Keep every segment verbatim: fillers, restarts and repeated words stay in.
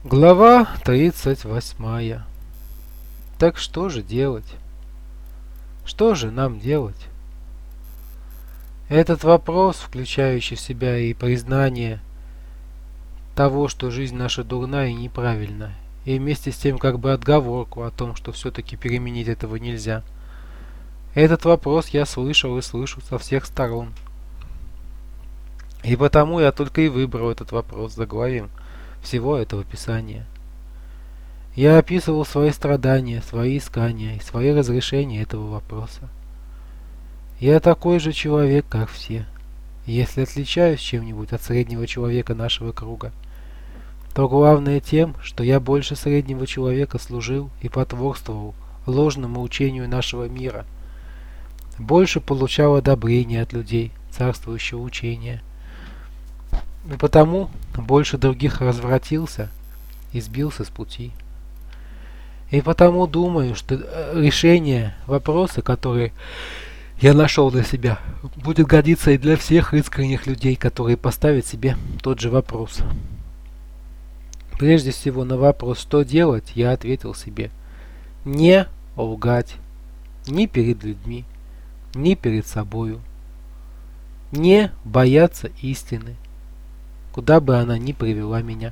Глава тридцать восьмая. Так что же делать? Что же нам делать? Этот вопрос, включающий в себя и признание того, что жизнь наша дурна и неправильна, и вместе с тем как бы отговорку о том, что все-таки переменить этого нельзя. Этот вопрос я слышал и слышу со всех сторон. И потому я только и выбрал этот вопрос заглавием всего этого писания. Я описывал свои страдания, свои искания и свои разрешения этого вопроса. Я такой же человек, как все. Если отличаюсь чем-нибудь от среднего человека нашего круга, то главное тем, что я больше среднего человека служил и потворствовал ложному учению нашего мира, больше получал одобрения от людей царствующего учения, и потому больше других развратился и сбился с пути. И потому думаю, что решение вопроса, который я нашел для себя, будет годиться и для всех искренних людей, которые поставят себе тот же вопрос. Прежде всего на вопрос, что делать, я ответил себе: не лгать ни перед людьми, ни перед собою, не бояться истины, куда бы она ни привела меня.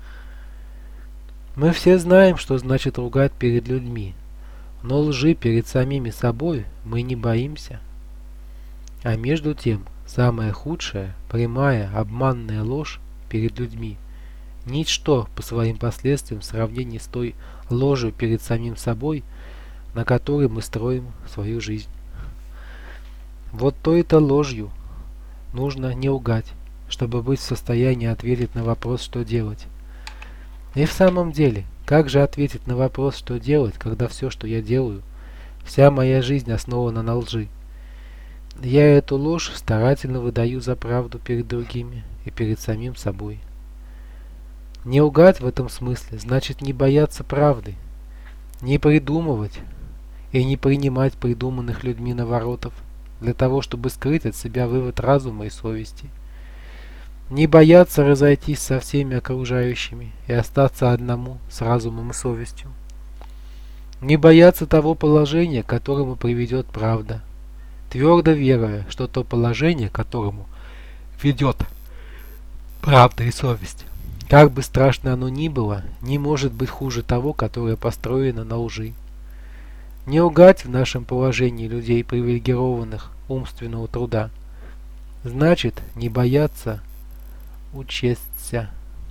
Мы все знаем, что значит лгать перед людьми, но лжи перед самими собой мы не боимся. А между тем, самая худшая, прямая, обманная ложь перед людьми – ничто по своим последствиям в сравнении с той ложью перед самим собой, на которой мы строим свою жизнь. Вот той-то ложью нужно не лгать, чтобы быть в состоянии ответить на вопрос, что делать. И в самом деле, как же ответить на вопрос, что делать, когда все, что я делаю, вся моя жизнь основана на лжи? Я эту ложь старательно выдаю за правду перед другими и перед самим собой. Не лгать в этом смысле значит не бояться правды, не придумывать и не принимать придуманных людьми наворотов для того, чтобы скрыть от себя вывод разума и совести. Не бояться разойтись со всеми окружающими и остаться одному с разумом и совестью. Не бояться того положения, к которому приведет правда, твердо веруя, что то положение, к которому ведет правда и совесть, как бы страшно оно ни было, не может быть хуже того, которое построено на лжи. Не лгать в нашем положении людей привилегированных умственного труда значит не бояться учесться.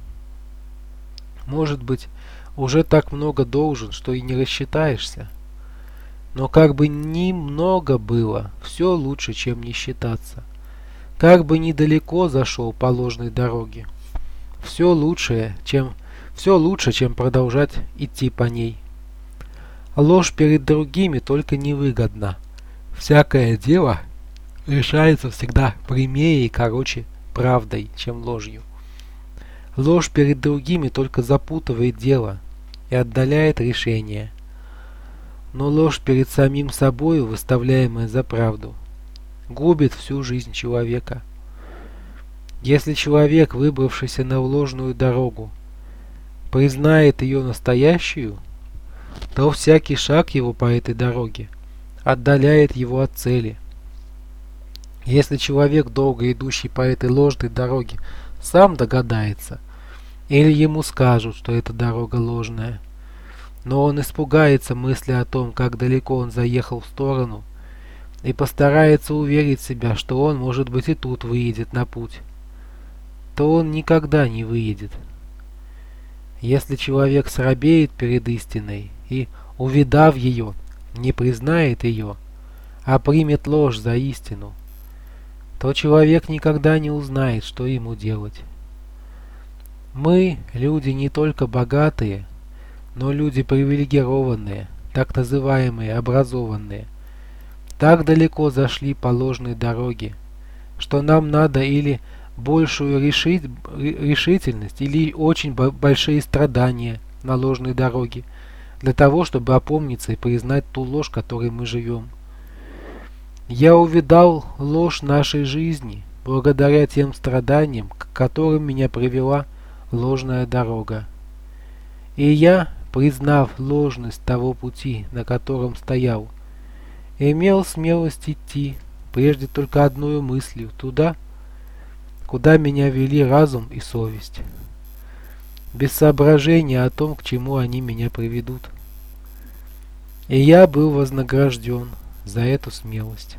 Может быть, уже так много должен, что и не рассчитаешься. Но как бы ни много было, все лучше, чем не считаться. Как бы недалеко зашел по ложной дороге, все лучше, чем, все лучше, чем продолжать идти по ней. Ложь перед другими только невыгодна. Всякое дело решается всегда прямее и короче правдой, чем ложью. Ложь перед другими только запутывает дело и отдаляет решение. Но ложь перед самим собою, выставляемая за правду, губит всю жизнь человека. Если человек, выбравшийся на ложную дорогу, признает ее настоящую, то всякий шаг его по этой дороге отдаляет его от цели. Если человек, долго идущий по этой ложной дороге, сам догадается, или ему скажут, что эта дорога ложная, но он испугается мысли о том, как далеко он заехал в сторону, и постарается уверить себя, что он, может быть, и тут выйдет на путь, то он никогда не выйдет. Если человек срабеет перед истиной и, увидав ее, не признает ее, а примет ложь за истину, то человек никогда не узнает, что ему делать. Мы, люди не только богатые, но люди привилегированные, так называемые образованные, так далеко зашли по ложной дороге, что нам надо или большую решить, решительность, или очень большие страдания на ложной дороге, для того, чтобы опомниться и признать ту ложь, которой мы живем. Я увидал ложь нашей жизни, благодаря тем страданиям, к которым меня привела ложная дорога. И я, признав ложность того пути, на котором стоял, имел смелость идти, прежде только одной мыслью, туда, куда меня вели разум и совесть, без соображения о том, к чему они меня приведут. И я был вознагражден за эту смелость.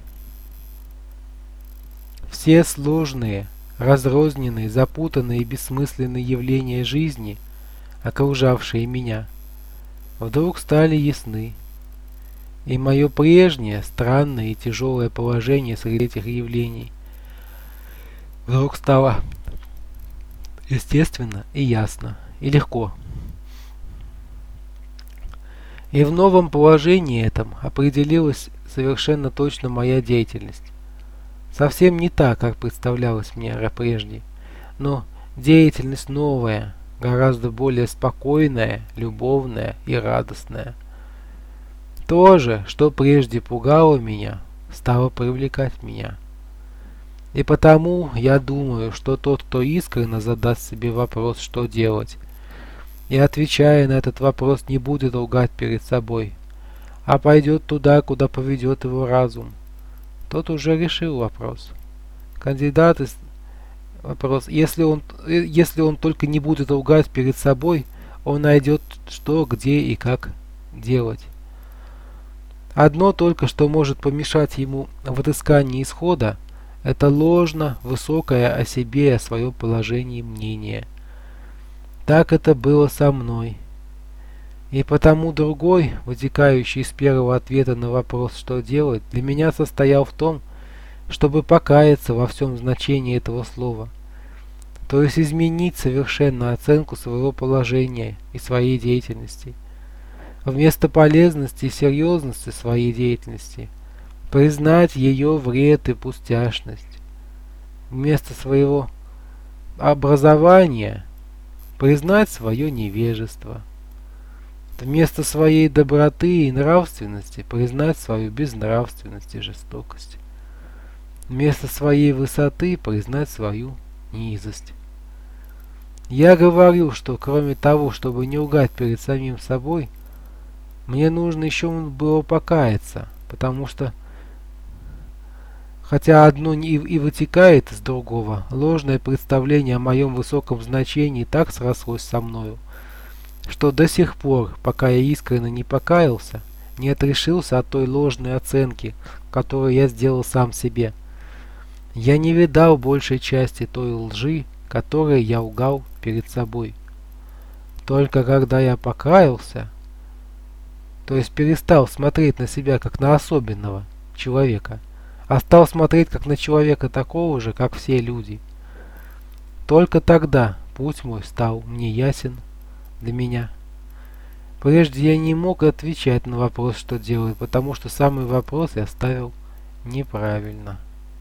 Все сложные, разрозненные, запутанные и бессмысленные явления жизни, окружавшие меня, вдруг стали ясны, и мое прежнее странное и тяжелое положение среди этих явлений вдруг стало естественно и ясно, и легко. И в новом положении этом определилась совершенно точно моя деятельность. Совсем не так, как представлялось мне прежде, но деятельность новая, гораздо более спокойная, любовная и радостная. То же, что прежде пугало меня, стало привлекать меня. И потому я думаю, что тот, кто искренне задаст себе вопрос, что делать, и, отвечая на этот вопрос, не будет лгать перед собой, а пойдет туда, куда поведет его разум, тот уже решил вопрос. Кандидат из... Вопрос. Если он, если он только не будет лгать перед собой, он найдет что, где и как делать. Одно только, что может помешать ему в отыскании исхода, это ложно высокое о себе и о своем положении мнение. Так это было со мной. И потому другой, вытекающий из первого ответа на вопрос, что делать, для меня состоял в том, чтобы покаяться во всем значении этого слова, то есть изменить совершенно оценку своего положения и своей деятельности. Вместо полезности и серьезности своей деятельности признать ее вред и пустяшность. Вместо своего образования признать свое невежество. Вместо своей доброты и нравственности признать свою безнравственность и жестокость. Вместо своей высоты признать свою низость. Я говорю, что кроме того, чтобы не лгать перед самим собой, мне нужно еще было покаяться, потому что, хотя одно и, и вытекает из другого, ложное представление о моем высоком значении так срослось со мною, что до сих пор, пока я искренне не покаялся, не отрешился от той ложной оценки, которую я сделал сам себе. Я не видал большей части той лжи, которой я лгал перед собой. Только когда я покаялся, то есть перестал смотреть на себя как на особенного человека, а стал смотреть как на человека такого же, как все люди, только тогда путь мой стал мне ясен для меня. Прежде я не мог отвечать на вопрос, что делать, потому что самый вопрос я ставил неправильно.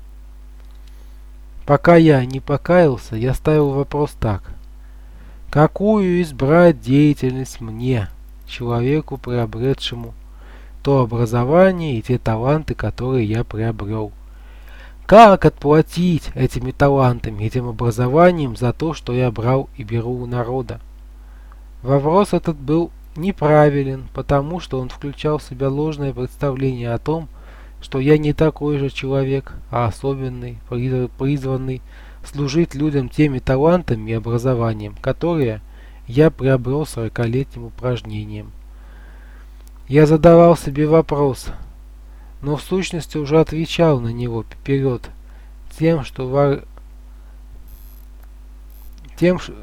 Пока я не покаялся, я ставил вопрос так. Какую избрать деятельность мне, человеку, приобретшему то образование и те таланты, которые я приобрел? Как отплатить этими талантами, этим образованием за то, что я брал и беру у народа? Вопрос этот был неправилен, потому что он включал в себя ложное представление о том, что я не такой же человек, а особенный, призванный служить людям теми талантами и образованием, которые я приобрел сорокалетним упражнением. Я задавал себе вопрос, но в сущности уже отвечал на него вперед тем, что вар... тем, что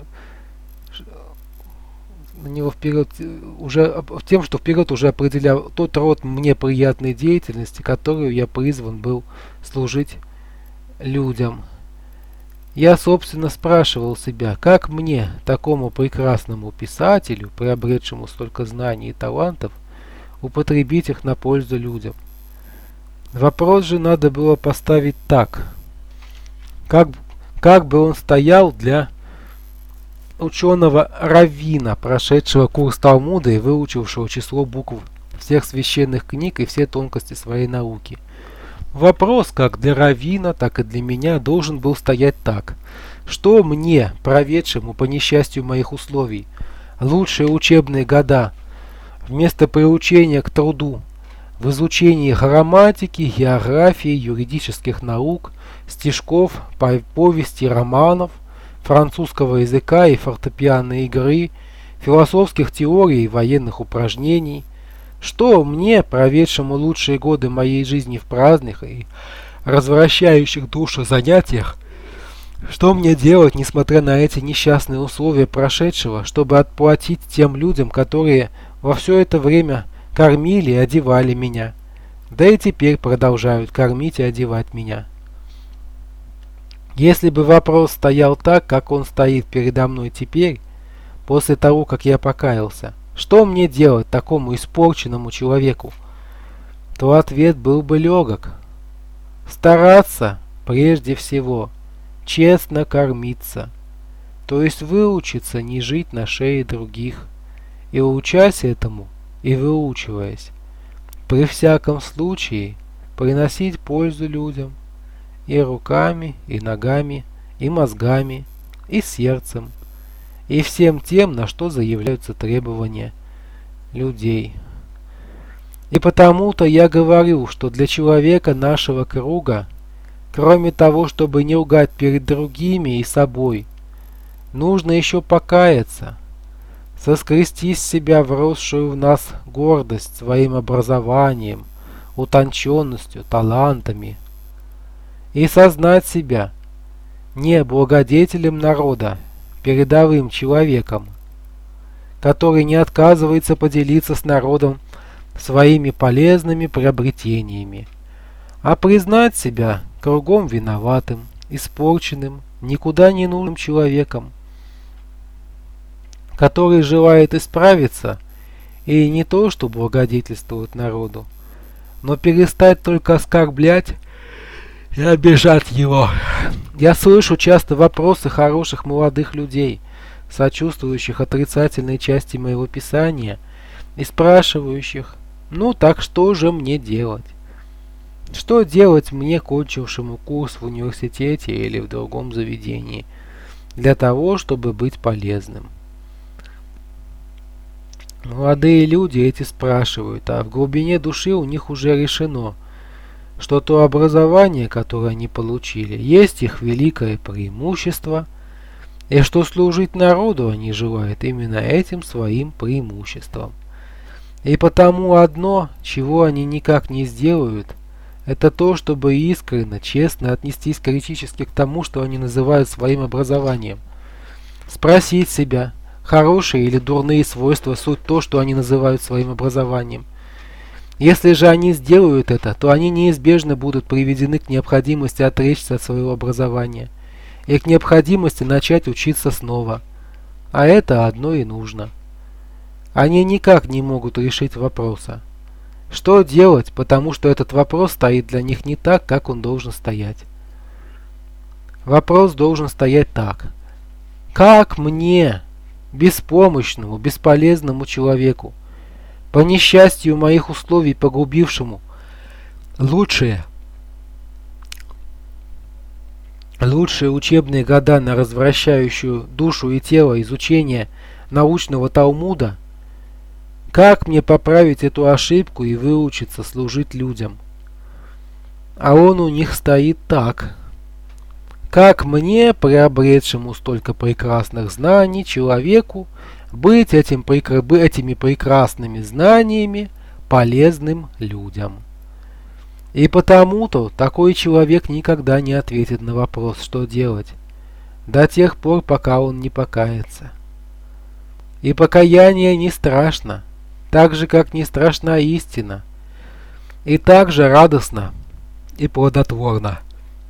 на него вперед уже тем, что вперед уже определял тот род мне приятной деятельности, которую я призван был служить людям. Я, собственно, спрашивал себя, как мне, такому прекрасному писателю, приобретшему столько знаний и талантов, употребить их на пользу людям. Вопрос же надо было поставить так, как, как бы он стоял для ученого раввина, прошедшего курс Талмуда и выучившего число букв всех священных книг и все тонкости своей науки. Вопрос как для раввина, так и для меня должен был стоять так. Что мне, проведшему по несчастью моих условий, лучшие учебные года, вместо приучения к труду, в изучении грамматики, географии, юридических наук, стишков, повестей, романов, французского языка и фортепианной игры, философских теорий и военных упражнений. Что мне, проведшему лучшие годы моей жизни в праздных и развращающих душу занятиях, что мне делать, несмотря на эти несчастные условия прошедшего, чтобы отплатить тем людям, которые во все это время кормили и одевали меня, да и теперь продолжают кормить и одевать меня? Если бы вопрос стоял так, как он стоит передо мной теперь, после того, как я покаялся, что мне делать такому испорченному человеку, то ответ был бы легок. Стараться, прежде всего, честно кормиться, то есть выучиться не жить на шее других, и учась этому, и выучиваясь, при всяком случае приносить пользу людям, и руками, и ногами, и мозгами, и сердцем, и всем тем, на что заявляются требования людей. И потому-то я говорю, что для человека нашего круга, кроме того, чтобы не лгать перед другими и собой, нужно еще покаяться, соскрести с себя вросшую в нас гордость своим образованием, утонченностью, талантами, и сознать себя не благодетелем народа, передовым человеком, который не отказывается поделиться с народом своими полезными приобретениями, а признать себя кругом виноватым, испорченным, никуда не нужным человеком, который желает исправиться и не то, что благодетельствует народу, но перестать только оскорблять и обижать его. Я слышу часто вопросы хороших молодых людей, сочувствующих отрицательной части моего писания и спрашивающих: ну так что же мне делать? Что делать мне, кончившему курс в университете или в другом заведении, для того, чтобы быть полезным? Молодые люди эти спрашивают, а в глубине души у них уже решено, что то образование, которое они получили, есть их великое преимущество, и что служить народу они желают именно этим своим преимуществом. И потому одно, чего они никак не сделают, это то, чтобы искренне, честно отнестись критически к тому, что они называют своим образованием. Спросить себя, хорошие или дурные свойства суть то, что они называют своим образованием. Если же они сделают это, то они неизбежно будут приведены к необходимости отречься от своего образования и к необходимости начать учиться снова. А это одно и нужно. Они никак не могут решить вопроса. Что делать, потому что этот вопрос стоит для них не так, как он должен стоять. Вопрос должен стоять так. Как мне, беспомощному, бесполезному человеку, по несчастью моих условий погубившему лучшие, лучшие учебные года на развращающую душу и тело изучения научного Талмуда, как мне поправить эту ошибку и выучиться служить людям? А он у них стоит так. Как мне, приобретшему столько прекрасных знаний, человеку, быть этим, этими прекрасными знаниями полезным людям? И потому-то такой человек никогда не ответит на вопрос, что делать, до тех пор, пока он не покается. И покаяние не страшно, так же, как не страшна истина, и так же радостно и плодотворно.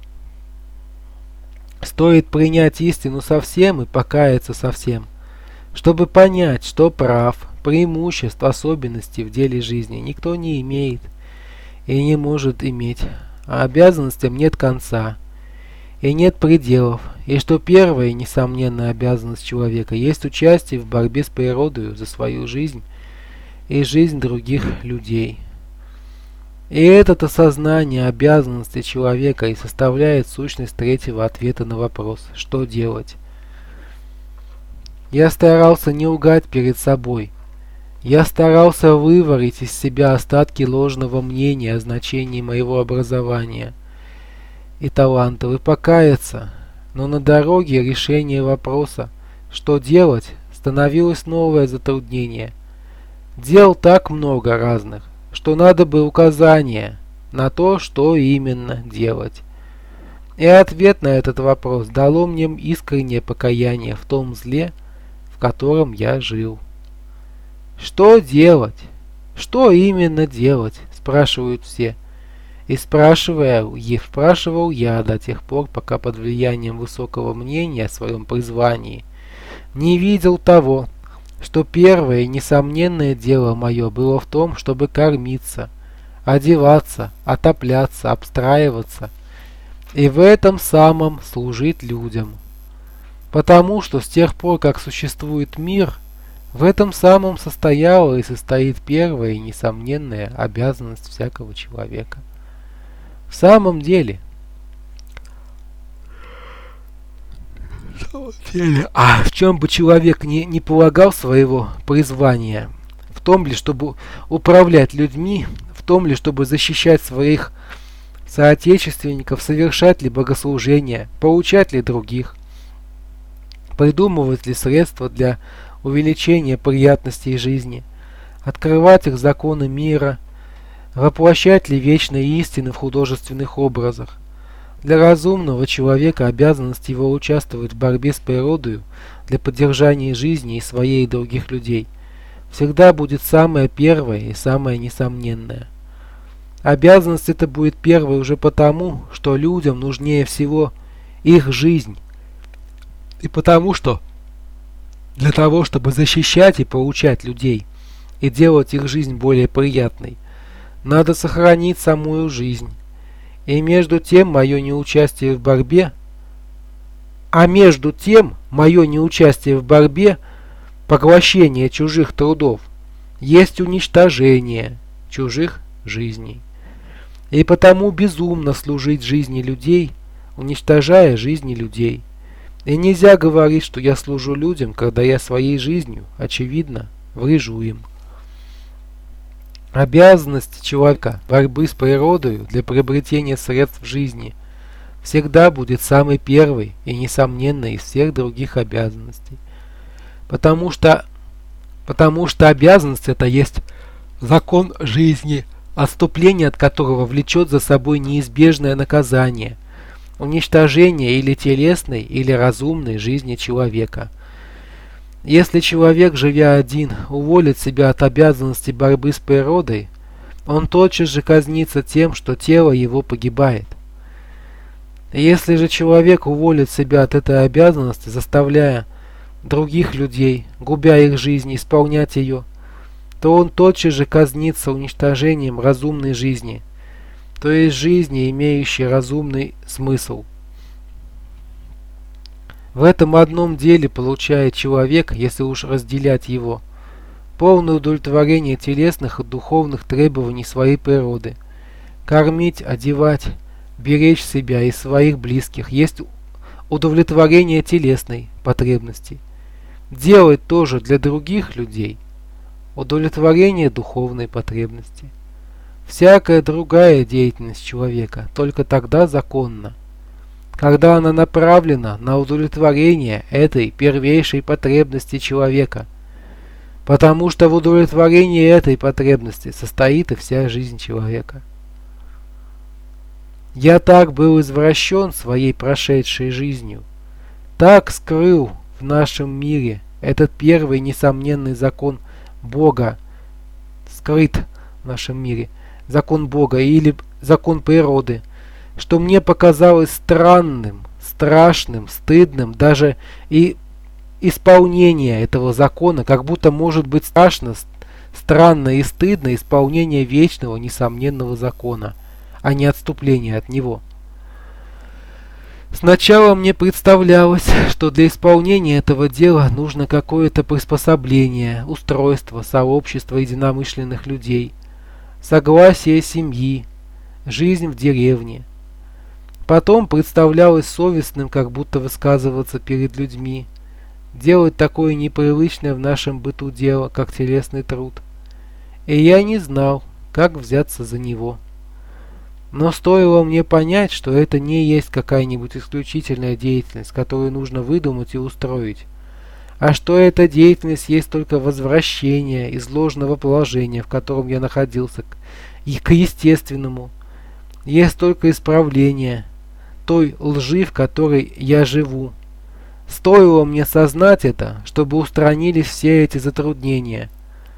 Стоит принять истину совсем и покаяться совсем, чтобы понять, что прав, преимуществ, особенностей в деле жизни никто не имеет и не может иметь, а обязанностям нет конца и нет пределов, и что первая несомненная обязанность человека есть участие в борьбе с природой за свою жизнь и жизнь других людей. И это осознание обязанности человека и составляет сущность третьего ответа на вопрос, что делать. Я старался не лгать перед собой. Я старался выварить из себя остатки ложного мнения о значении моего образования и талантов и покаяться, но на дороге решения вопроса, что делать, становилось новое затруднение. Дел так много разных, что надо бы указания на то, что именно делать. И ответ на этот вопрос дало мне искреннее покаяние в том зле, в котором я жил. Что делать? Что именно делать? Спрашивают все. И спрашивая, и спрашивал я до тех пор, пока под влиянием высокого мнения о своем призвании не видел того, что первое и несомненное дело мое было в том, чтобы кормиться, одеваться, отопляться, обстраиваться и в этом самом служить людям. Потому что с тех пор, как существует мир, в этом самом состояла и состоит первая и несомненная обязанность всякого человека. В самом деле, а в чем бы человек не, не полагал своего призвания? В том ли, чтобы управлять людьми, в том ли, чтобы защищать своих соотечественников, совершать ли богослужения, поучать ли других, придумывать ли средства для увеличения приятностей жизни, открывать их законы мира, воплощать ли вечные истины в художественных образах. Для разумного человека обязанность его участвовать в борьбе с природой для поддержания жизни и своей и других людей всегда будет самое первое и самое несомненное. Обязанность эта будет первой уже потому, что людям нужнее всего их жизнь, и потому что для того, чтобы защищать и поучать людей и делать их жизнь более приятной, надо сохранить самую жизнь. И между тем мое неучастие в борьбе, а между тем мое неучастие в борьбе, поглощение чужих трудов, есть уничтожение чужих жизней. И потому безумно служить жизни людей, уничтожая жизни людей. И нельзя говорить, что я служу людям, когда я своей жизнью, очевидно, врежу им. Обязанность человека борьбы с природой для приобретения средств жизни всегда будет самой первой и несомненной из всех других обязанностей. Потому что, потому что обязанность это есть закон жизни, отступление от которого влечет за собой неизбежное наказание, уничтожение или телесной, или разумной жизни человека. Если человек, живя один, уволит себя от обязанности борьбы с природой, он тотчас же казнится тем, что тело его погибает. Если же человек уволит себя от этой обязанности, заставляя других людей, губя их жизнь, исполнять ее, то он тотчас же казнится уничтожением разумной жизни, то есть жизни, имеющей разумный смысл. В этом одном деле получает человек, если уж разделять его, полное удовлетворение телесных и духовных требований своей природы. Кормить, одевать, беречь себя и своих близких есть удовлетворение телесной потребности. Делать тоже для других людей удовлетворение духовной потребности. Всякая другая деятельность человека только тогда законна, когда она направлена на удовлетворение этой первейшей потребности человека, потому что в удовлетворении этой потребности состоит и вся жизнь человека. Я так был извращен своей прошедшей жизнью, так скрыл в нашем мире этот первый несомненный закон Бога, скрыт в нашем мире, закон Бога или закон природы, что мне показалось странным, страшным, стыдным даже и исполнение этого закона, как будто может быть страшно, странно и стыдно исполнение вечного, несомненного закона, а не отступление от него. Сначала мне представлялось, что для исполнения этого дела нужно какое-то приспособление, устройство, сообщество единомышленных людей, согласие семьи, жизнь в деревне. Потом представлялось совестным, как будто высказываться перед людьми, делать такое непривычное в нашем быту дело, как телесный труд. И я не знал, как взяться за него. Но стоило мне понять, что это не есть какая-нибудь исключительная деятельность, которую нужно выдумать и устроить, а что эта деятельность есть только возвращение из ложного положения, в котором я находился, и к естественному, есть только исправление той лжи, в которой я живу. Стоило мне сознать это, чтобы устранились все эти затруднения.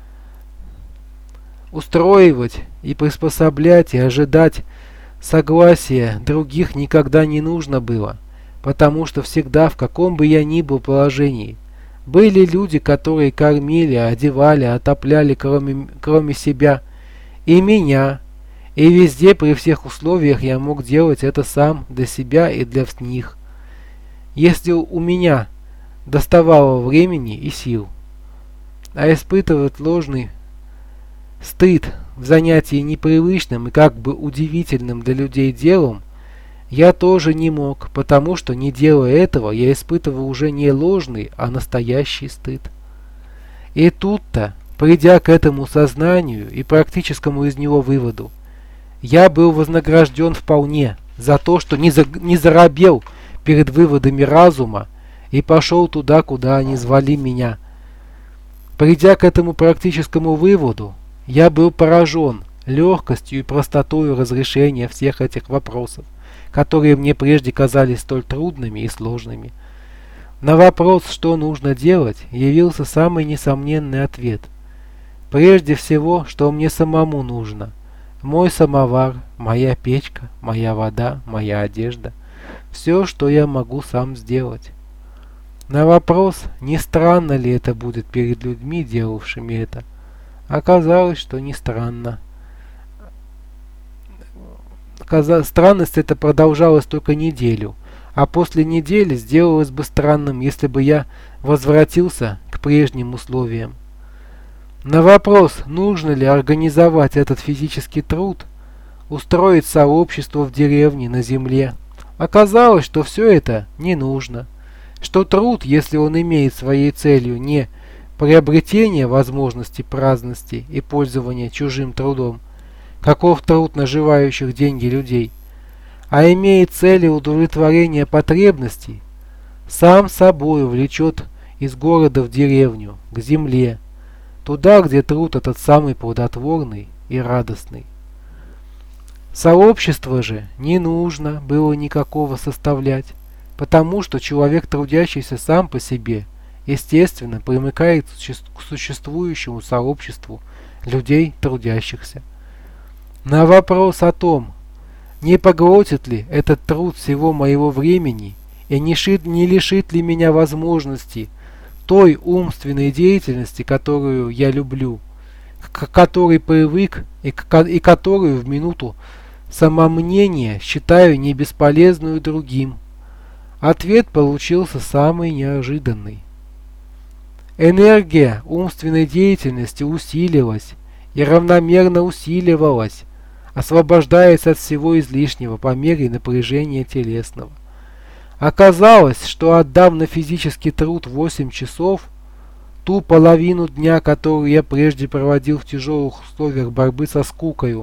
Устроивать и приспособлять и ожидать согласия других никогда не нужно было, потому что всегда, в каком бы я ни был положении, были люди, которые кормили, одевали, отопляли кроме, кроме себя и меня, и везде при всех условиях я мог делать это сам для себя и для них, если у меня доставало времени и сил. А испытывать ложный стыд в занятии непривычным и как бы удивительным для людей делом я тоже не мог, потому что, не делая этого, я испытывал уже не ложный, а настоящий стыд. И тут-то, придя к этому сознанию и практическому из него выводу, я был вознагражден вполне за то, что не, за, не заробел перед выводами разума и пошел туда, куда они звали меня. Придя к этому практическому выводу, я был поражен легкостью и простотой разрешения всех этих вопросов, которые мне прежде казались столь трудными и сложными. На вопрос, что нужно делать, явился самый несомненный ответ. Прежде всего, что мне самому нужно. Мой самовар, моя печка, моя вода, моя одежда. Все, что я могу сам сделать. На вопрос, не странно ли это будет перед людьми, делавшими это, оказалось, что не странно. Странность эта продолжалась только неделю, а после недели сделалось бы странным, если бы я возвратился к прежним условиям. На вопрос, нужно ли организовать этот физический труд, устроить сообщество в деревне, на земле, оказалось, что все это не нужно, что труд, если он имеет своей целью не приобретение возможности праздности и пользования чужим трудом, каков труд наживающих деньги людей, а имеет целью удовлетворения потребностей, сам собой влечет из города в деревню, к земле, туда, где труд этот самый плодотворный и радостный. Сообщество же не нужно было никакого составлять, потому что человек, трудящийся сам по себе, естественно, примыкает к существующему сообществу людей, трудящихся. На вопрос о том, не поглотит ли этот труд всего моего времени и не, шит, не лишит ли меня возможности той умственной деятельности, которую я люблю, к которой привык и, к, и которую в минуту самомнения считаю не бесполезную другим, ответ получился самый неожиданный. Энергия умственной деятельности усилилась и равномерно усиливалась, освобождаясь от всего излишнего по мере напряжения телесного. Оказалось, что отдав на физический труд восемь часов, ту половину дня, которую я прежде проводил в тяжелых условиях борьбы со скукою,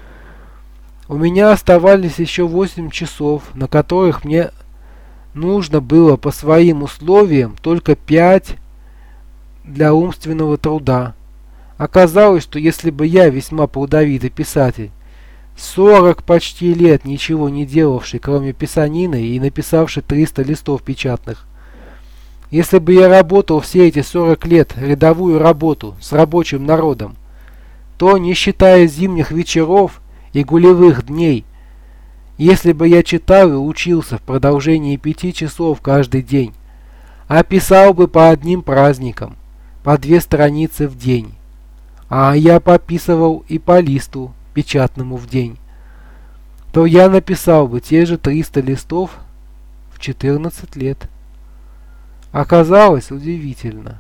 у меня оставались еще восемь часов, на которых мне нужно было по своим условиям только пять для умственного труда. Оказалось, что если бы я, весьма плодовитый писатель, сорок почти лет ничего не делавший, кроме писанины, и написавший триста листов печатных, если бы я работал все эти сорок лет рядовую работу с рабочим народом, то, не считая зимних вечеров и гулевых дней, если бы я читал и учился в продолжении пяти часов каждый день, а писал бы по одним праздникам, по две страницы в день, а я пописывал и по листу печатному в день, то я написал бы те же триста листов в четырнадцать лет. Оказалось удивительно.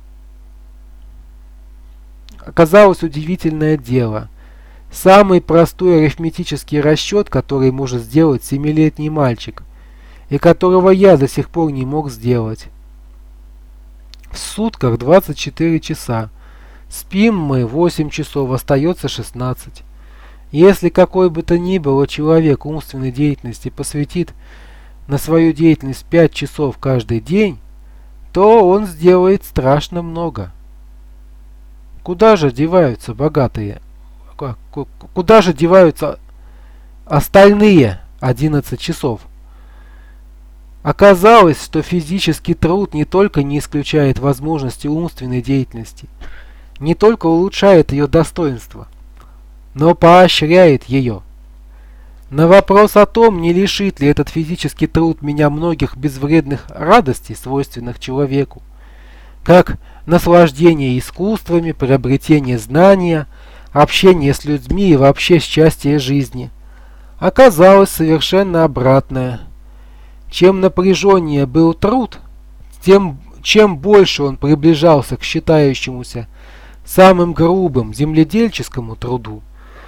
Оказалось удивительное дело. Самый простой арифметический расчет, который может сделать семилетний мальчик, и которого я до сих пор не мог сделать. В сутках двадцать четыре часа. Спим мы восемь часов, остается шестнадцать. Если какой бы то ни было человек умственной деятельности посвятит на свою деятельность пять часов каждый день, то он сделает страшно много. Куда же деваются богатые? Куда же деваются остальные одиннадцать часов? Оказалось, что физический труд не только не исключает возможности умственной деятельности, не только улучшает ее достоинство, но поощряет ее. На вопрос о том, не лишит ли этот физический труд меня многих безвредных радостей, свойственных человеку, как наслаждение искусствами, приобретение знания, общение с людьми и вообще счастье жизни, оказалось совершенно обратное. Чем напряженнее был труд, тем чем больше он приближался к считающемуся самым грубым земледельческому труду,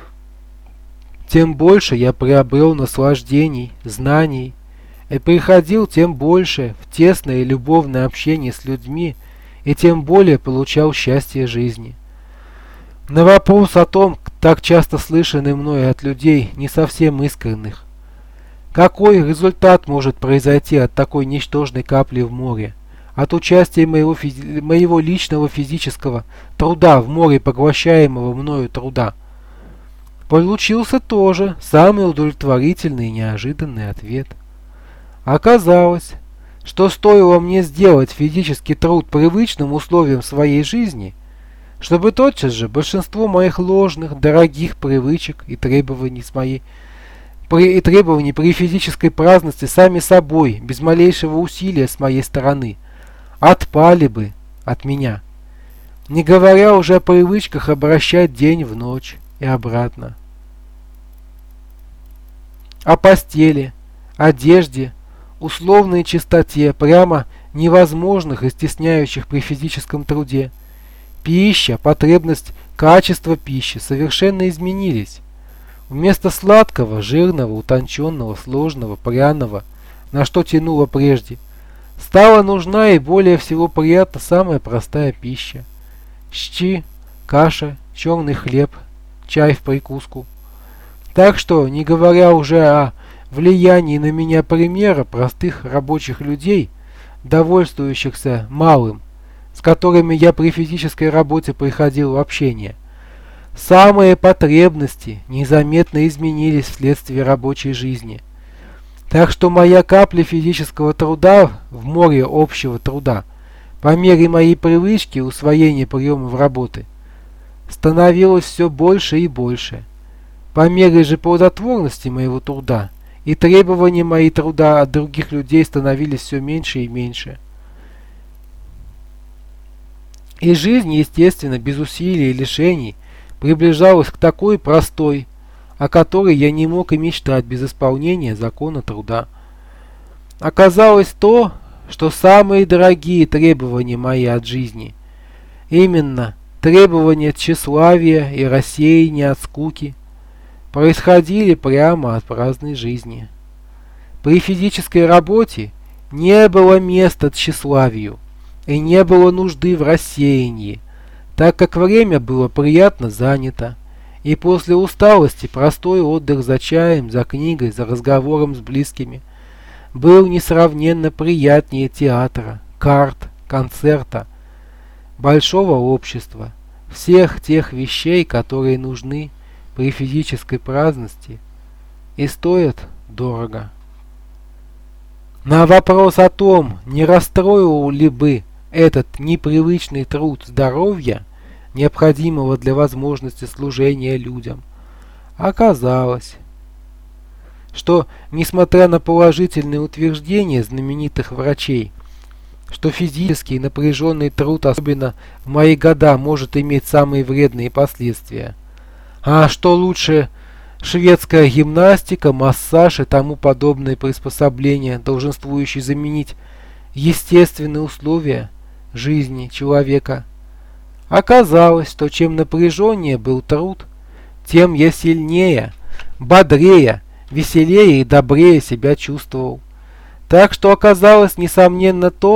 тем больше я приобрел наслаждений, знаний и приходил тем больше в тесное и любовное общение с людьми и тем более получал счастье жизни. На вопрос о том, так часто слышанный мной от людей не совсем искренних, какой результат может произойти от такой ничтожной капли в море, от участия моего, физи моего личного физического труда в море поглощаемого мною труда, получился тоже самый удовлетворительный и неожиданный ответ. Оказалось, что стоило мне сделать физический труд привычным условием своей жизни, чтобы тотчас же большинство моих ложных, дорогих привычек и требований с моей при, и требований при физической праздности сами собой, без малейшего усилия с моей стороны, отпали бы от меня, не говоря уже о привычках обращать день в ночь и обратно, о постели, одежде, условной чистоте, прямо невозможных и стесняющих при физическом труде. Пища, потребность, качество пищи совершенно изменились. Вместо сладкого, жирного, утонченного, сложного, пряного, на что тянуло прежде, стала нужна и более всего приятна самая простая пища. Щи, каша, черный хлеб, чай в прикуску. Так что, не говоря уже о влиянии на меня примера простых рабочих людей, довольствующихся малым, с которыми я при физической работе приходил в общение, самые потребности незаметно изменились вследствие рабочей жизни. Так что моя капля физического труда в море общего труда, по мере моей привычки усвоения приемов работы, становилась все больше и больше. По мере же плодотворности моего труда и требования моей труда от других людей становились все меньше и меньше. И жизнь, естественно, без усилий и лишений, приближалась к такой простой, о которой я не мог и мечтать без исполнения закона труда. Оказалось то, что самые дорогие требования мои от жизни, именно требования тщеславия и рассеяния от скуки, происходили прямо от праздной жизни. При физической работе не было места тщеславию и не было нужды в рассеянии, так как время было приятно занято, и после усталости простой отдых за чаем, за книгой, за разговором с близкими был несравненно приятнее театра, карт, концерта, большого общества, всех тех вещей, которые нужны при физической праздности и стоят дорого. На вопрос о том, не расстроил ли бы этот непривычный труд здоровья, необходимого для возможности служения людям, оказалось, что, несмотря на положительные утверждения знаменитых врачей, что физический напряженный труд, особенно в мои года, может иметь самые вредные последствия, а что лучше шведская гимнастика, массаж и тому подобные приспособления, долженствующие заменить естественные условия жизни человека, оказалось, что чем напряженнее был труд, тем я сильнее, бодрее, веселее и добрее себя чувствовал. Так что оказалось несомненно то,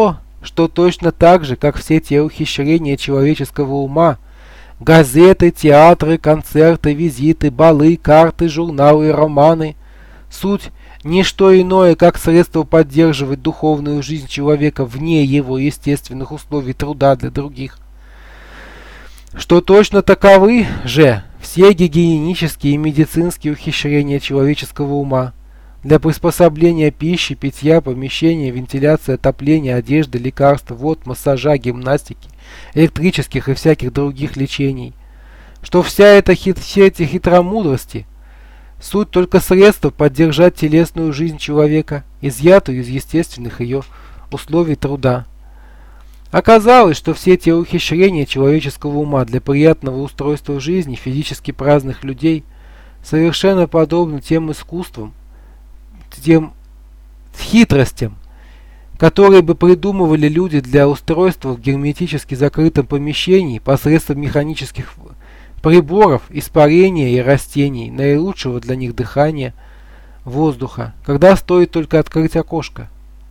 что точно так же, как все те ухищрения человеческого ума, газеты, театры, концерты, визиты, балы, карты, журналы и романы, суть не что иное, как средство поддерживать духовную жизнь человека вне его естественных условий труда для других, что точно таковы же все гигиенические и медицинские ухищрения человеческого ума для приспособления пищи, питья, помещения, вентиляции, отопления, одежды, лекарств, вод, массажа, гимнастики, электрических и всяких других лечений, что вся эта хит, все эти хитромудрости суть только средства поддержать телесную жизнь человека, изъятую из естественных ее условий труда. Оказалось, что все те ухищрения человеческого ума для приятного устройства жизни физически праздных людей совершенно подобны тем искусствам, тем хитростям, которые бы придумывали люди для устройства в герметически закрытом помещении посредством механических приборов, испарения и растений, наилучшего для них дыхания, воздуха, когда стоит только открыть окошко.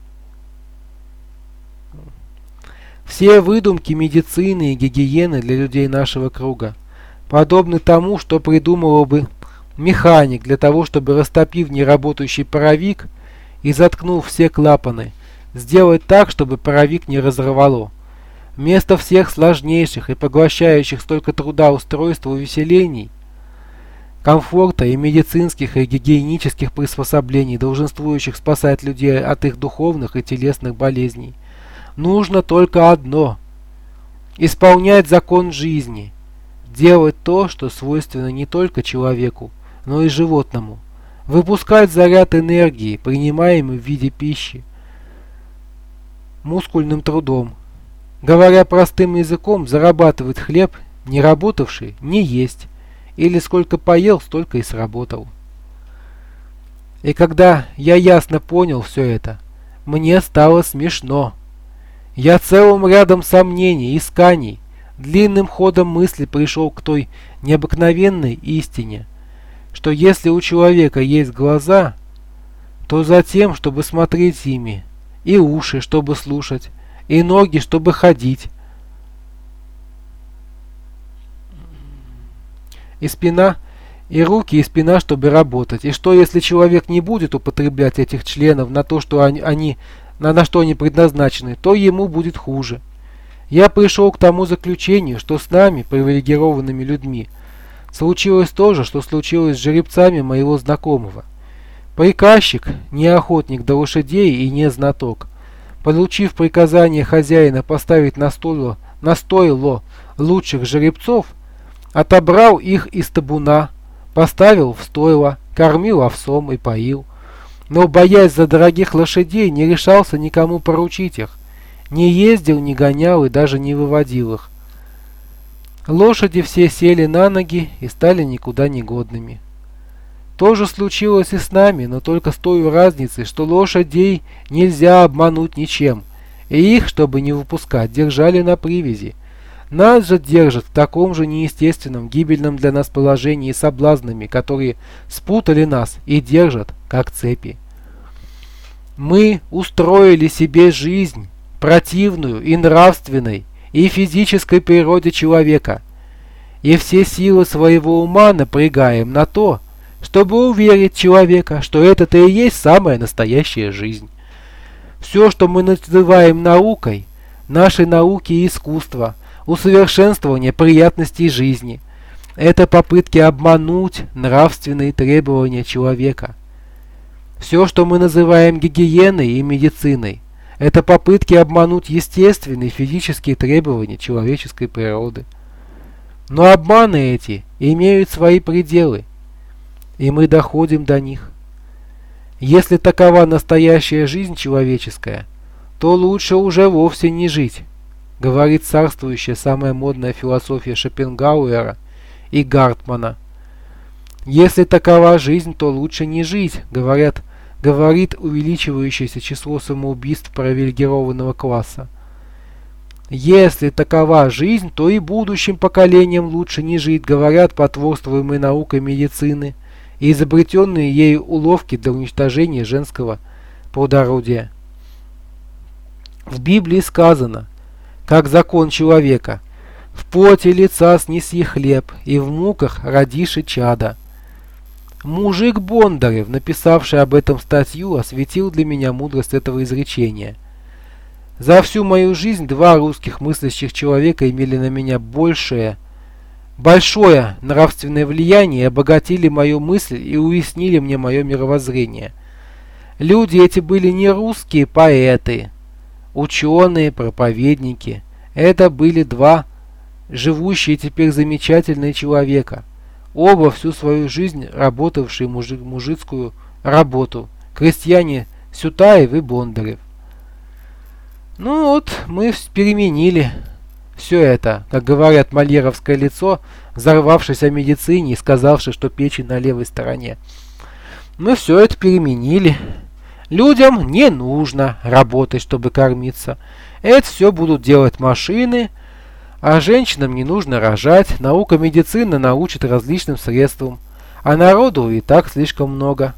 Все выдумки медицины и гигиены для людей нашего круга подобны тому, что придумывал бы механик для того, чтобы, растопив неработающий паровик и заткнув все клапаны, сделать так, чтобы паровик не разорвало. Вместо всех сложнейших и поглощающих столько труда устройств увеселений, комфорта и медицинских и гигиенических приспособлений, долженствующих спасать людей от их духовных и телесных болезней, нужно только одно – исполнять закон жизни, делать то, что свойственно не только человеку, но и животному, выпускать заряд энергии, принимаемый в виде пищи, мускульным трудом. Говоря простым языком, зарабатывать хлеб, не работавший, не есть, или сколько поел, столько и сработал. И когда я ясно понял все это, мне стало смешно. Я целым рядом сомнений, исканий, длинным ходом мысли пришел к той необыкновенной истине, что если у человека есть глаза, то за тем, чтобы смотреть ими, и уши, чтобы слушать, и ноги, чтобы ходить, и спина, и руки, и спина, чтобы работать. И что, если человек не будет употреблять этих членов на то, что они, они на, на что они предназначены, то ему будет хуже. Я пришел к тому заключению, что с нами, привилегированными людьми, случилось то же, что случилось с жеребцами моего знакомого. Приказчик, не охотник до лошадей и не знаток, получив приказание хозяина поставить на стойло, на стойло лучших жеребцов, отобрал их из табуна, поставил в стойло, кормил овсом и поил. Но, боясь за дорогих лошадей, не решался никому поручить их, не ездил, не гонял и даже не выводил их. Лошади все сели на ноги и стали никуда не годными. То же случилось и с нами, но только с той разницей, что лошадей нельзя обмануть ничем, и их, чтобы не выпускать, держали на привязи. Нас же держат в таком же неестественном, гибельном для нас положении соблазнами, которые спутали нас и держат, как цепи. Мы устроили себе жизнь, противную и нравственной, и физической природе человека, и все силы своего ума напрягаем на то, чтобы уверить человека, что это-то и есть самая настоящая жизнь. Все, что мы называем наукой, наши науки и искусства, усовершенствование приятностей жизни, это попытки обмануть нравственные требования человека. Все, что мы называем гигиеной и медициной, это попытки обмануть естественные физические требования человеческой природы. Но обманы эти имеют свои пределы, и мы доходим до них. Если такова настоящая жизнь человеческая, то лучше уже вовсе не жить, говорит царствующая самая модная философия Шопенгауэра и Гартмана. Если такова жизнь, то лучше не жить, говорят, говорит увеличивающееся число самоубийств привилегированного класса. Если такова жизнь, то и будущим поколениям лучше не жить, говорят потворствуемые наукой медицины и изобретенные ею уловки для уничтожения женского плодородия. В Библии сказано, как закон человека: «В поте лица снеси хлеб, и в муках родиши чада». Мужик Бондарев, написавший об этом статью, осветил для меня мудрость этого изречения. За всю мою жизнь два русских мыслящих человека имели на меня большее, большое нравственное влияние, обогатили мою мысль и уяснили мне мое мировоззрение. Люди эти были не русские поэты, ученые, проповедники. Это были два живущие теперь замечательные человека, оба всю свою жизнь работавшие мужи, мужицкую работу, крестьяне Сютаев и Бондарев. Ну вот, мы переменили все это, как говорят, мольеровское лицо, взорвавшись о медицине и сказавши, что печень на левой стороне. Мы все это переменили. Людям не нужно работать, чтобы кормиться. Это все будут делать машины, а женщинам не нужно рожать. Наука медицины научит различным средствам, а народу и так слишком много.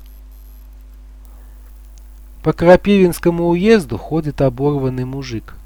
По Крапивинскому уезду ходит оборванный мужик.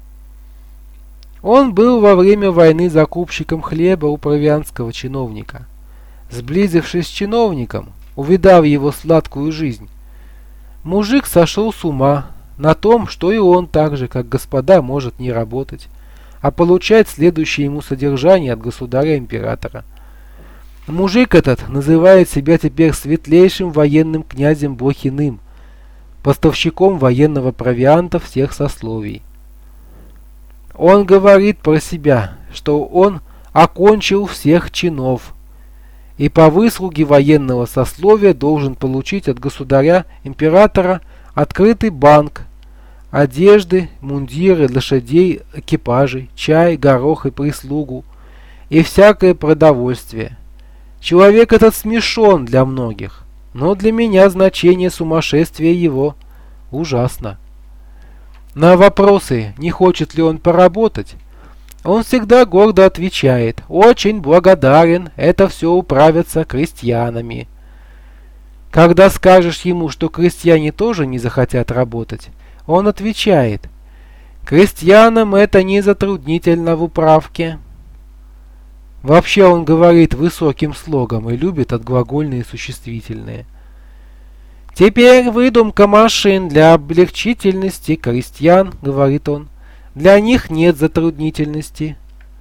Он был во время войны закупщиком хлеба у провианского чиновника. Сблизившись с чиновником, увидав его сладкую жизнь, мужик сошел с ума на том, что и он так же, как господа, может не работать, а получать следующее ему содержание от государя-императора. Мужик этот называет себя теперь светлейшим военным князем Блохиным, поставщиком военного провианта всех сословий. Он говорит про себя, что он окончил всех чинов и по выслуге военного сословия должен получить от государя-императора открытый банк одежды, мундиры, лошадей, экипажей, чай, горох и прислугу, и всякое продовольствие. Человек этот смешон для многих, но для меня значение сумасшествия его ужасно. На вопросы, не хочет ли он поработать, он всегда гордо отвечает: «Очень благодарен, это все управится крестьянами». Когда скажешь ему, что крестьяне тоже не захотят работать, он отвечает: «Крестьянам это не затруднительно в управке». Вообще он говорит высоким слогом и любит отглагольные существительные. «Теперь выдумка машин для облегчительности крестьян», — говорит он. «Для них нет затруднительности».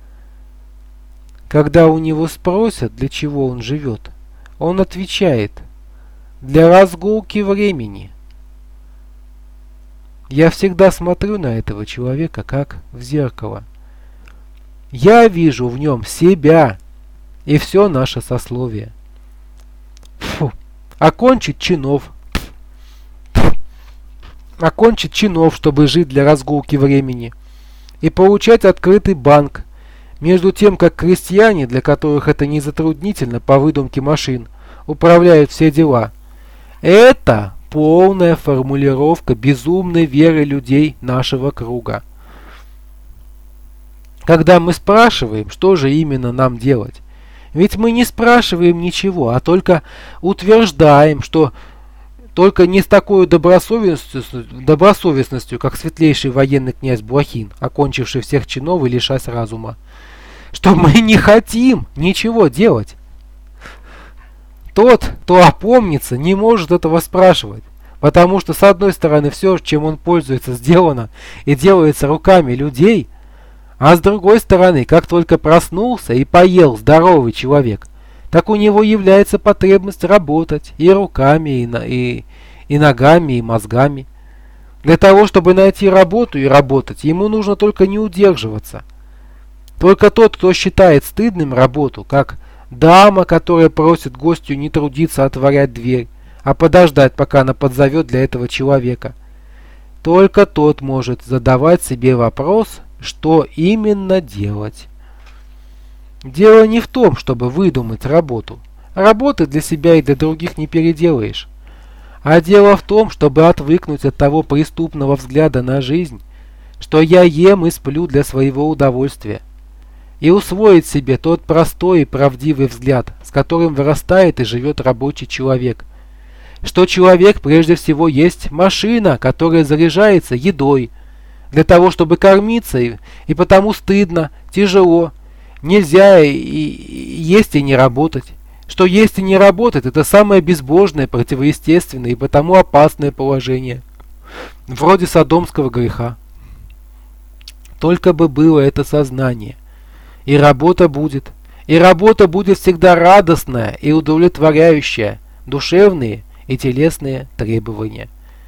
Когда у него спросят, для чего он живет, он отвечает: «Для разгулки времени». Я всегда смотрю на этого человека, как в зеркало. Я вижу в нем себя и все наше сословие. Фу. Окончить чинов. Окончить чинов, чтобы жить для разгулки времени. И получать открытый банк. Между тем, как крестьяне, для которых это не затруднительно по выдумке машин, управляют все дела. Это полная формулировка безумной веры людей нашего круга. Когда мы спрашиваем, что же именно нам делать, ведь мы не спрашиваем ничего, а только утверждаем, что только не с такой добросовестностью, добросовестностью, как светлейший военный князь Блохин, окончивший всех чинов и лишась разума, что мы не хотим ничего делать. Тот, кто опомнится, не может этого спрашивать, потому что, с одной стороны, все, чем он пользуется, сделано и делается руками людей, а с другой стороны, как только проснулся и поел здоровый человек, так у него является потребность работать и руками, и, и, и ногами, и мозгами. Для того, чтобы найти работу и работать, ему нужно только не удерживаться. Только тот, кто считает стыдным работу, как дама, которая просит гостю не трудиться отворять дверь, а подождать, пока она подзовет для этого человека, только тот может задавать себе вопрос, что именно делать. Дело не в том, чтобы выдумать работу. Работы для себя и для других не переделаешь. А дело в том, чтобы отвыкнуть от того преступного взгляда на жизнь, что я ем и сплю для своего удовольствия, и усвоить себе тот простой и правдивый взгляд, с которым вырастает и живет рабочий человек, что человек прежде всего есть машина, которая заряжается едой, для того, чтобы кормиться, и, и потому стыдно, тяжело, нельзя и, и есть и не работать. Что есть и не работать, это самое безбожное, противоестественное и потому опасное положение, вроде содомского греха. Только бы было это сознание, и работа будет, и работа будет всегда радостная и удовлетворяющая душевные и телесные требования.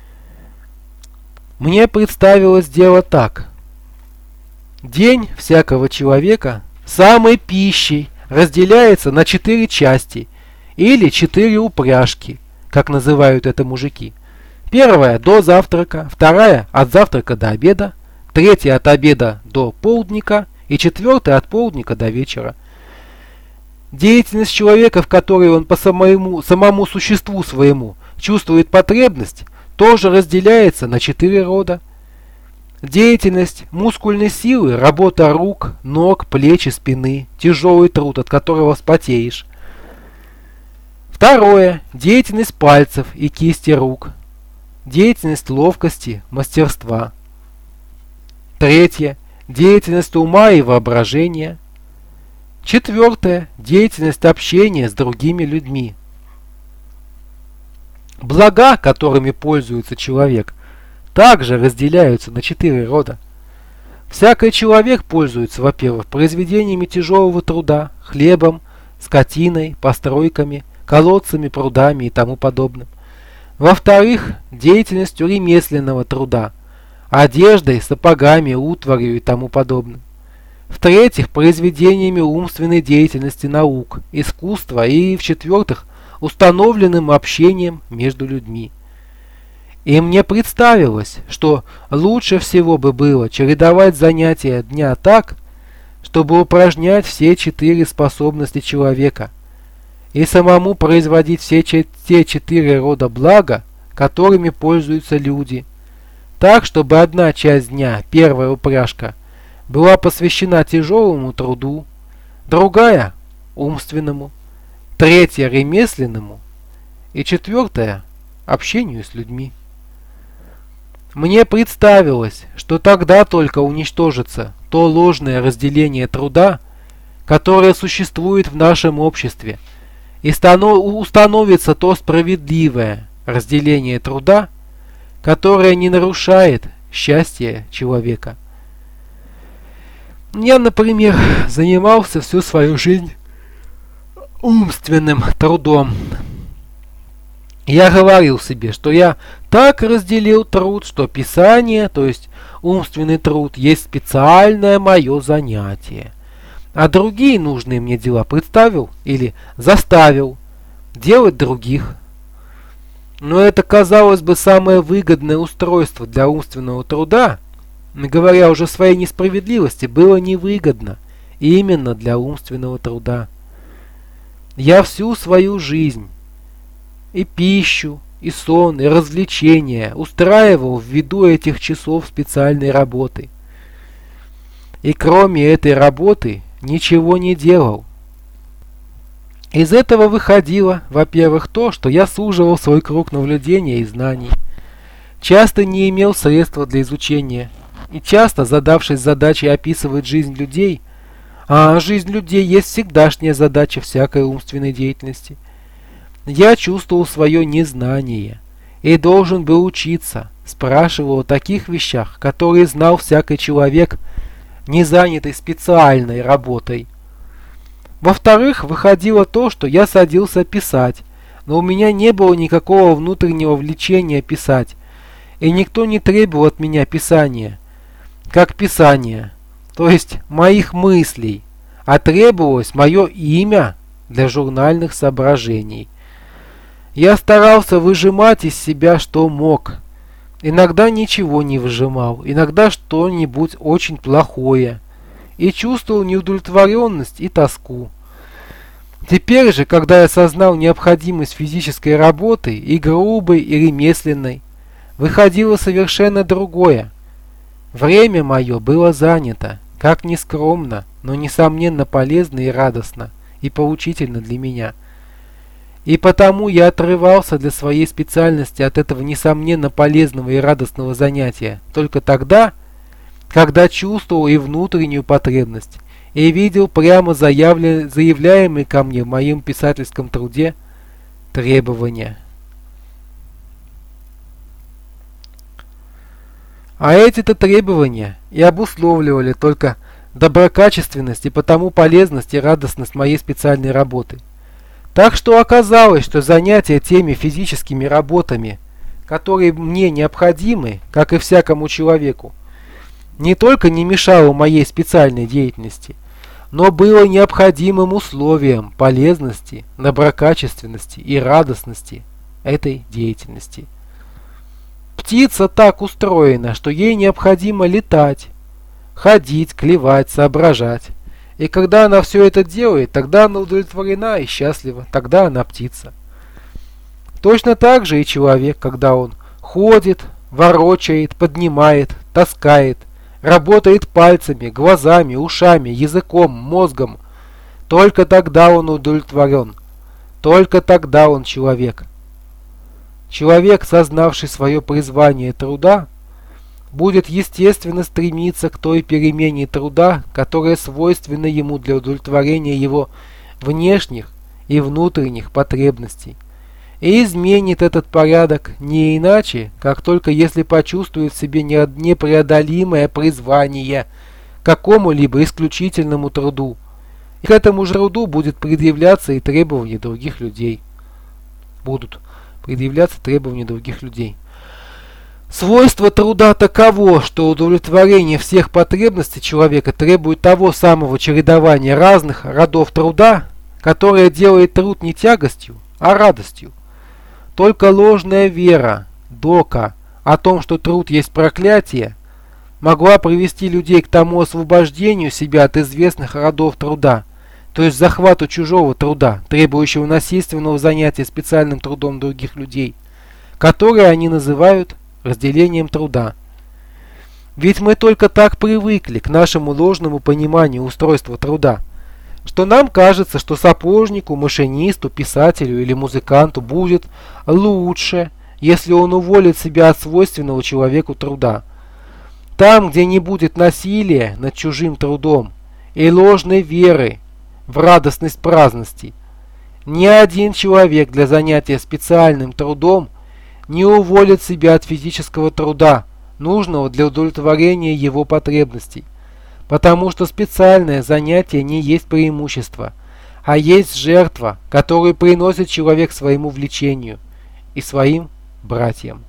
Мне представилось дело так. День всякого человека самой пищей разделяется на четыре части или четыре упряжки, как называют это мужики. Первая до завтрака, вторая от завтрака до обеда, третья от обеда до полдника и четвертая от полдника до вечера. Деятельность человека, в которой он по самому, самому существу своему чувствует потребность, тоже разделяется на четыре рода. Деятельность мускульной силы, работа рук, ног, плеч и спины, тяжелый труд, от которого вспотеешь. Второе. Деятельность пальцев и кисти рук. Деятельность ловкости, мастерства. Третье. Деятельность ума и воображения. Четвертое. Деятельность общения с другими людьми. Блага, которыми пользуется человек, также разделяются на четыре рода. Всякий человек пользуется, во-первых, произведениями тяжелого труда, хлебом, скотиной, постройками, колодцами, прудами и тому подобным. Во-вторых, деятельностью ремесленного труда, одеждой, сапогами, утварью и тому подобным. В-третьих, произведениями умственной деятельности наук, искусства и, в-четвертых, установленным общением между людьми. И мне представилось, что лучше всего бы было чередовать занятия дня так, чтобы упражнять все четыре способности человека и самому производить все те четыре рода блага, которыми пользуются люди, так, чтобы одна часть дня, первая упряжка, была посвящена тяжелому труду, другая – умственному, третья – ремесленному и четвертая – общению с людьми. Мне представилось, что тогда только уничтожится то ложное разделение труда, которое существует в нашем обществе, и установится то справедливое разделение труда, которое не нарушает счастье человека. Я, например, занимался всю свою жизнь умственным трудом. Я говорил себе, что я так разделил труд, что писание, то есть умственный труд, есть специальное мое занятие. А другие нужные мне дела представил или заставил делать других. Но это, казалось бы, самое выгодное устройство для умственного труда, говоря уже о своей несправедливости, было невыгодно именно для умственного труда. Я всю свою жизнь и пищу, и сон, и развлечения устраивал ввиду этих часов специальной работы. И кроме этой работы ничего не делал. Из этого выходило, во-первых, то, что я суживал свой круг наблюдения и знаний, часто не имел средства для изучения, и часто, задавшись задачей описывать жизнь людей, а жизнь людей есть всегдашняя задача всякой умственной деятельности, я чувствовал свое незнание и должен был учиться, спрашивал о таких вещах, которые знал всякий человек, не занятый специальной работой. Во-вторых, выходило то, что я садился писать, но у меня не было никакого внутреннего влечения писать, и никто не требовал от меня писания, как писания, то есть моих мыслей, а требовалось мое имя для журнальных соображений. Я старался выжимать из себя, что мог. Иногда ничего не выжимал, иногда что-нибудь очень плохое, и чувствовал неудовлетворенность и тоску. Теперь же, когда я осознал необходимость физической работы, и грубой, и ремесленной, выходило совершенно другое. Время мое было занято, как ни скромно, но несомненно полезно и радостно, и поучительно для меня. И потому я отрывался для своей специальности от этого несомненно полезного и радостного занятия только тогда, когда чувствовал и внутреннюю потребность, и видел прямо заявля... заявляемые ко мне в моем писательском труде требования. А эти-то требования и обусловливали только доброкачественность и потому полезность и радостность моей специальной работы. Так что оказалось, что занятие теми физическими работами, которые мне необходимы, как и всякому человеку, не только не мешало моей специальной деятельности, но было необходимым условием полезности, доброкачественности и радостности этой деятельности. Птица так устроена, что ей необходимо летать, ходить, клевать, соображать. И когда она все это делает, тогда она удовлетворена и счастлива, тогда она птица. Точно так же и человек, когда он ходит, ворочает, поднимает, таскает, работает пальцами, глазами, ушами, языком, мозгом. Только тогда он удовлетворен, только тогда он человек. Человек, сознавший свое призвание труда, будет естественно стремиться к той перемене труда, которая свойственна ему для удовлетворения его внешних и внутренних потребностей, и изменит этот порядок не иначе, как только если почувствует в себе непреодолимое призвание к какому-либо исключительному труду, и к этому же труду будет предъявляться и требования других людей. Будут предъявляться требования других людей. Свойство труда таково, что удовлетворение всех потребностей человека требует того самого чередования разных родов труда, которое делает труд не тягостью, а радостью. Только ложная вера, дока, о том, что труд есть проклятие, могла привести людей к тому освобождению себя от известных родов труда, то есть захвату чужого труда, требующего насильственного занятия специальным трудом других людей, которые они называют разделением труда. Ведь мы только так привыкли к нашему ложному пониманию устройства труда, что нам кажется, что сапожнику, машинисту, писателю или музыканту будет лучше, если он уволит себя от свойственного человеку труда. Там, где не будет насилия над чужим трудом и ложной веры в радостность праздностей, ни один человек для занятия специальным трудом не уволит себя от физического труда, нужного для удовлетворения его потребностей, потому что специальное занятие не есть преимущество, а есть жертва, которую приносит человек своему влечению и своим братьям.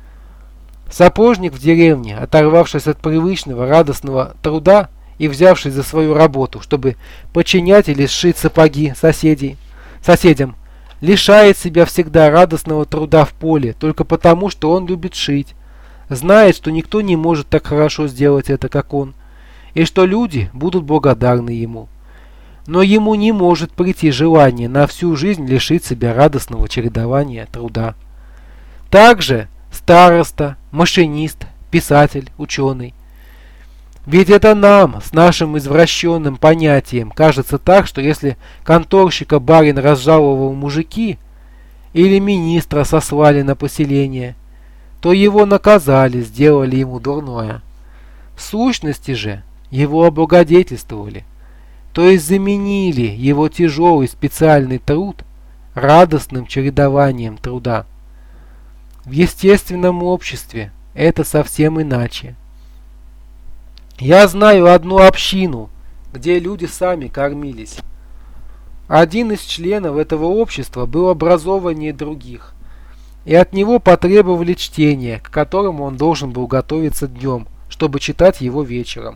Сапожник в деревне, оторвавшись от привычного радостного труда и взявшись за свою работу, чтобы починять или сшить сапоги соседей, соседям, лишает себя всегда радостного труда в поле только потому, что он любит шить, знает, что никто не может так хорошо сделать это, как он, и что люди будут благодарны ему. Но ему не может прийти желание на всю жизнь лишить себя радостного чередования труда. Также староста, машинист, писатель, ученый. Ведь это нам, с нашим извращенным понятием, кажется так, что если конторщика барин разжаловал мужики или министра сослали на поселение, то его наказали, сделали ему дурное. В сущности же его облагодетельствовали, то есть заменили его тяжелый специальный труд радостным чередованием труда. В естественном обществе это совсем иначе. Я знаю одну общину, где люди сами кормились. Один из членов этого общества был образованнее других, и от него потребовали чтения, к которому он должен был готовиться днем, чтобы читать его вечером.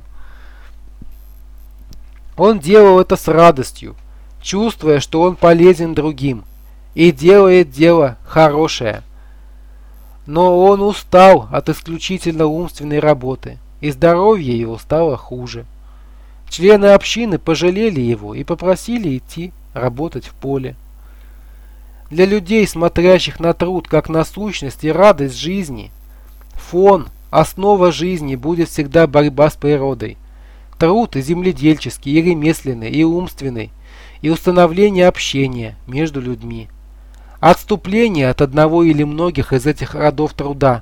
Он делал это с радостью, чувствуя, что он полезен другим и делает дело хорошее. Но он устал от исключительно умственной работы, и здоровье его стало хуже. Члены общины пожалели его и попросили идти работать в поле. Для людей, смотрящих на труд как на сущность и радость жизни, фон, основа жизни будет всегда борьба с природой. Труд и земледельческий, и ремесленный, и умственный, и установление общения между людьми. Отступление от одного или многих из этих родов труда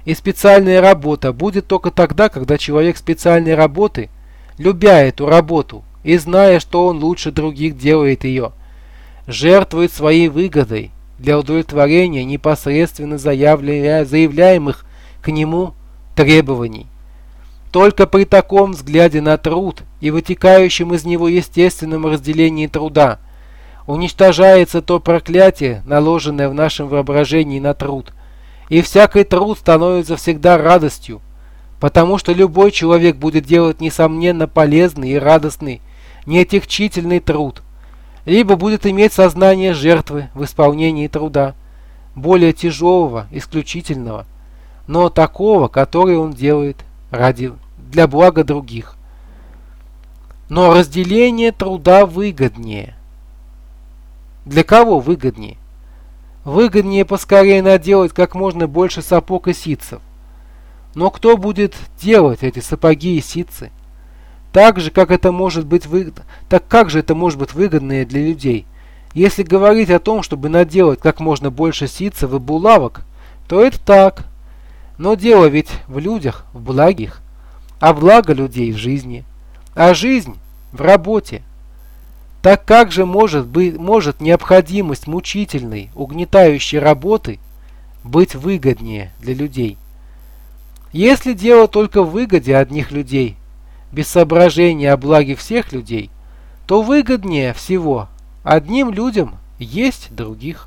И специальная работа будет только тогда, когда человек специальной работы, любя эту работу и зная, что он лучше других делает ее, жертвует своей выгодой для удовлетворения непосредственно заявля... заявляемых к нему требований. Только при таком взгляде на труд и вытекающем из него естественном разделении труда уничтожается то проклятие, наложенное в нашем воображении на труд, и всякий труд становится всегда радостью, потому что любой человек будет делать несомненно полезный и радостный, неотягчительный труд, либо будет иметь сознание жертвы в исполнении труда, более тяжелого, исключительного, но такого, который он делает ради, для блага других. Но разделение труда выгоднее. Для кого выгоднее? Выгоднее поскорее наделать как можно больше сапог и ситцев. Но кто будет делать эти сапоги и ситцы? Так же, как это может быть выгодно, так как же это может быть выгодно для людей? Если говорить о том, чтобы наделать как можно больше ситцев и булавок, то это так. Но дело ведь в людях, в благих, а благо людей в жизни, а жизнь в работе. Так как же может быть, может необходимость мучительной, угнетающей работы быть выгоднее для людей? Если дело только в выгоде одних людей, без соображения о благе всех людей, то выгоднее всего одним людям есть других.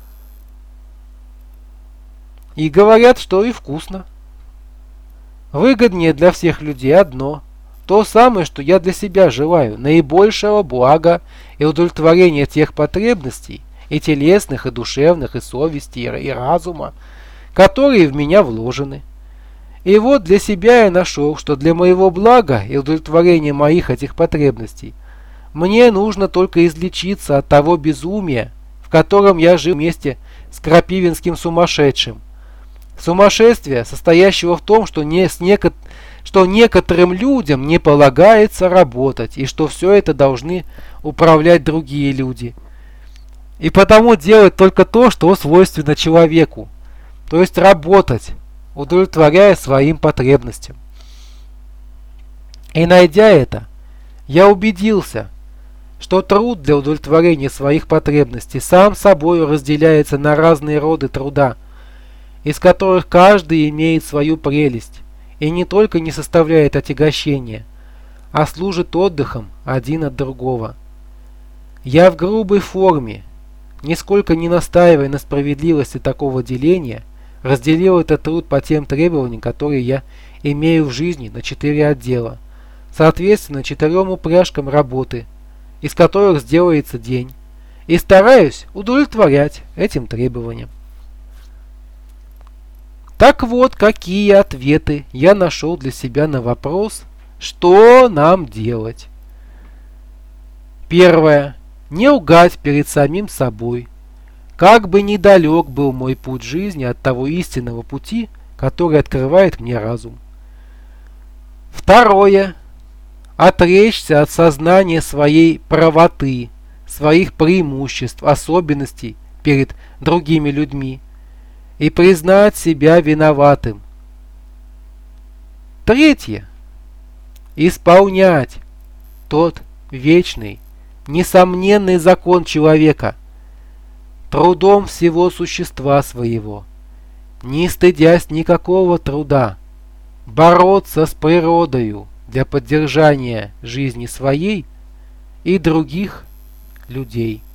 И говорят, что и вкусно. Выгоднее для всех людей одно, то самое, что я для себя желаю, наибольшего блага и удовлетворения тех потребностей, и телесных, и душевных, и совести, и разума, которые в меня вложены. И вот для себя я нашел, что для моего блага и удовлетворения моих этих потребностей мне нужно только излечиться от того безумия, в котором я жил вместе с крапивинским сумасшедшим. Сумасшествие, состоящего в том, что, не с неко... что некоторым людям не полагается работать, и что все это должны управлять другие люди. И потому делать только то, что свойственно человеку, то есть работать, удовлетворяя своим потребностям. И найдя это, я убедился, что труд для удовлетворения своих потребностей сам собой разделяется на разные роды труда, из которых каждый имеет свою прелесть и не только не составляет отягощения, а служит отдыхом один от другого. Я в грубой форме, нисколько не настаивая на справедливости такого деления, разделил этот труд по тем требованиям, которые я имею в жизни, на четыре отдела, соответственно четырем упряжкам работы, из которых сделается день, и стараюсь удовлетворять этим требованиям. Так вот, какие ответы я нашел для себя на вопрос, что нам делать. Первое. Не лгать перед самим собой. Как бы недалек был мой путь жизни от того истинного пути, который открывает мне разум. Второе. Отречься от сознания своей правоты, своих преимуществ, особенностей перед другими людьми и признать себя виноватым. Третье. Исполнять тот вечный, несомненный закон человека, трудом всего существа своего, не стыдясь никакого труда, бороться с природою для поддержания жизни своей и других людей.